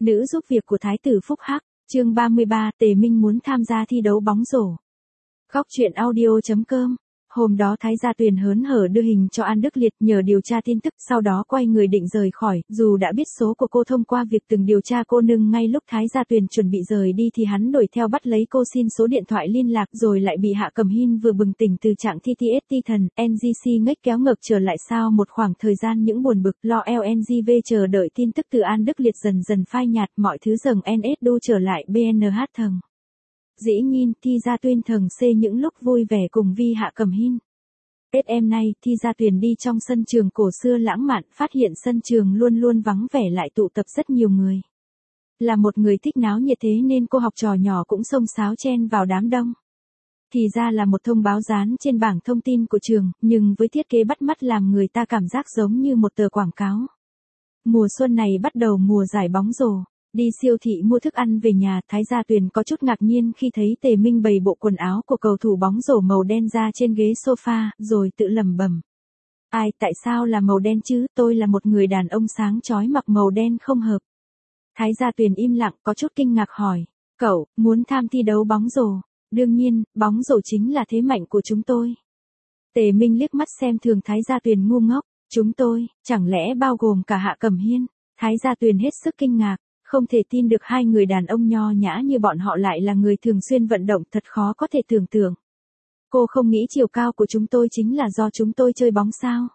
Nữ giúp việc của Thái tử Phúc Hắc, chương 33, Tề Minh muốn tham gia thi đấu bóng rổ. Góc truyện audio.com. Hôm đó Thái Gia Tuyền hớn hở đưa hình cho An Đức Liệt nhờ điều tra tin tức, sau đó quay người định rời khỏi, dù đã biết số của cô thông qua việc từng điều tra cô, nhưng ngay lúc Thái Gia Tuyền chuẩn bị rời đi thì hắn đuổi theo bắt lấy cô, xin số điện thoại liên lạc, rồi lại bị Hạ Cẩm Hiên vừa bừng tỉnh từ trạng PTSD thần, NGC ngách kéo ngược trở lại. Sau một khoảng thời gian những buồn bực, lo LNGV chờ đợi tin tức từ An Đức Liệt dần dần phai nhạt, mọi thứ dần NSU trở lại BNH thần. Dĩ nhiên, Thi Gia Tuyền thường xê những lúc vui vẻ cùng Vi Hạ Cẩm Hiên. SM nay, Thi Gia Tuyền đi trong sân trường cổ xưa lãng mạn, phát hiện sân trường luôn luôn vắng vẻ lại tụ tập rất nhiều người. Là một người thích náo nhiệt thế nên cô học trò nhỏ cũng xông xáo chen vào đám đông. Thì ra là một thông báo dán trên bảng thông tin của trường, nhưng với thiết kế bắt mắt làm người ta cảm giác giống như một tờ quảng cáo. Mùa xuân này bắt đầu mùa giải bóng rổ. Đi siêu thị mua thức ăn về nhà, Thái Gia Tuyền có chút ngạc nhiên khi thấy Tề Minh bày bộ quần áo của cầu thủ bóng rổ màu đen ra trên ghế sofa, rồi tự lẩm bẩm. Ai, tại sao là màu đen chứ, tôi là một người đàn ông sáng chói mặc màu đen không hợp. Thái Gia Tuyền im lặng, có chút kinh ngạc hỏi, cậu, muốn tham thi đấu bóng rổ? Đương nhiên, bóng rổ chính là thế mạnh của chúng tôi. Tề Minh liếc mắt xem thường Thái Gia Tuyền ngu ngốc, chúng tôi, chẳng lẽ bao gồm cả Hạ Cẩm Hiên? Thái Gia Tuyền hết sức kinh ngạc. Không thể tin được hai người đàn ông nho nhã như bọn họ lại là người thường xuyên vận động, thật khó có thể tưởng tượng. Cô không nghĩ chiều cao của chúng tôi chính là do chúng tôi chơi bóng sao?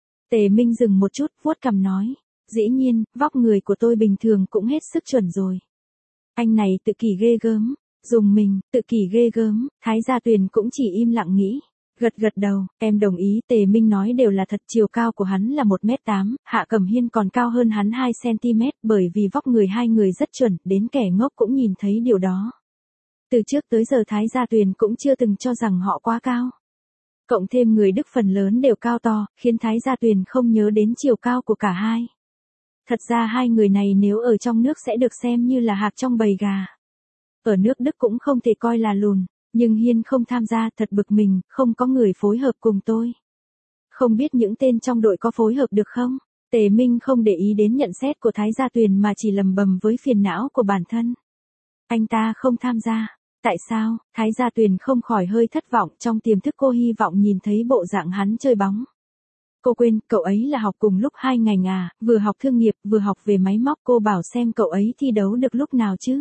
Tề Minh dừng một chút, vuốt cằm nói. Dĩ nhiên, vóc người của tôi bình thường cũng hết sức chuẩn rồi. Anh này tự kỷ ghê gớm. Dùng mình, tự kỷ ghê gớm. Thái Gia Tuyền cũng chỉ im lặng nghĩ. Gật đầu, em đồng ý. Tề Minh nói đều là thật, chiều cao của hắn là 1m8, Hạ Cẩm Hiên còn cao hơn hắn 2cm, bởi vì vóc người hai người rất chuẩn, đến kẻ ngốc cũng nhìn thấy điều đó. Từ trước tới giờ Thái Gia Tuyền cũng chưa từng cho rằng họ quá cao. Cộng thêm người Đức phần lớn đều cao to, khiến Thái Gia Tuyền không nhớ đến chiều cao của cả hai. Thật ra hai người này nếu ở trong nước sẽ được xem như là hạc trong bầy gà. Ở nước Đức cũng không thể coi là lùn. Nhưng Hiên không tham gia, thật bực mình, không có người phối hợp cùng tôi. Không biết những tên trong đội có phối hợp được không? Tề Minh không để ý đến nhận xét của Thái Gia Tuyền mà chỉ lầm bầm với phiền não của bản thân. Anh ta không tham gia. Tại sao? Thái Gia Tuyền không khỏi hơi thất vọng, trong tiềm thức cô hy vọng nhìn thấy bộ dạng hắn chơi bóng. Cô quên, cậu ấy là học cùng lúc hai ngành à, vừa học thương nghiệp, vừa học về máy móc, cô bảo xem cậu ấy thi đấu được lúc nào chứ?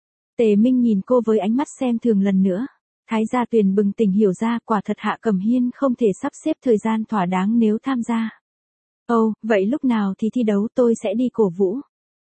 Tề Minh nhìn cô với ánh mắt xem thường lần nữa. Thái Gia Tuyền bừng tỉnh hiểu ra, quả thật Hạ Cẩm Hiên không thể sắp xếp thời gian thỏa đáng nếu tham gia. Ồ, vậy lúc nào thì thi đấu, tôi sẽ đi cổ vũ.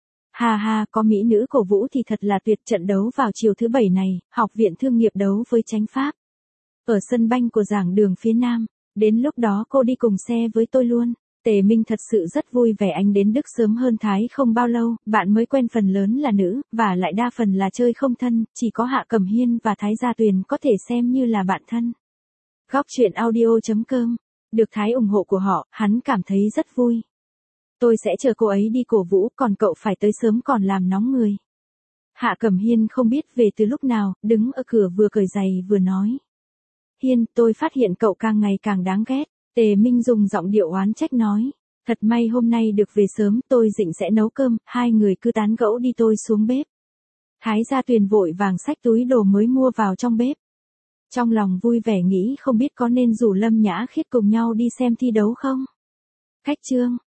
Ha, có mỹ nữ cổ vũ thì thật là tuyệt. Trận đấu vào chiều thứ Bảy này, Học viện Thương nghiệp đấu với Chánh Pháp. Ở sân banh của giảng đường phía Nam, đến lúc đó cô đi cùng xe với tôi luôn. Tề Minh thật sự rất vui vẻ, anh đến Đức sớm hơn Thái không bao lâu, bạn mới quen phần lớn là nữ, và lại đa phần là chơi không thân, chỉ có Hạ Cẩm Hiên và Thái Gia Tuyền có thể xem như là bạn thân. Góc truyện audio.com. Được Thái ủng hộ của họ, hắn cảm thấy rất vui. Tôi sẽ chờ cô ấy đi cổ vũ, còn cậu phải tới sớm còn làm nóng người. Hạ Cẩm Hiên không biết về từ lúc nào, đứng ở cửa vừa cởi giày vừa nói. Hiên, tôi phát hiện cậu càng ngày càng đáng ghét. Tề Minh dùng giọng điệu oán trách nói. Thật may hôm nay được về sớm, tôi định sẽ nấu cơm, hai người cứ tán gẫu đi tôi xuống bếp. Thái Gia Tuyền vội vàng xách túi đồ mới mua vào trong bếp. Trong lòng vui vẻ nghĩ không biết có nên rủ Lâm Nhã Khiết cùng nhau đi xem thi đấu không? Cách chương.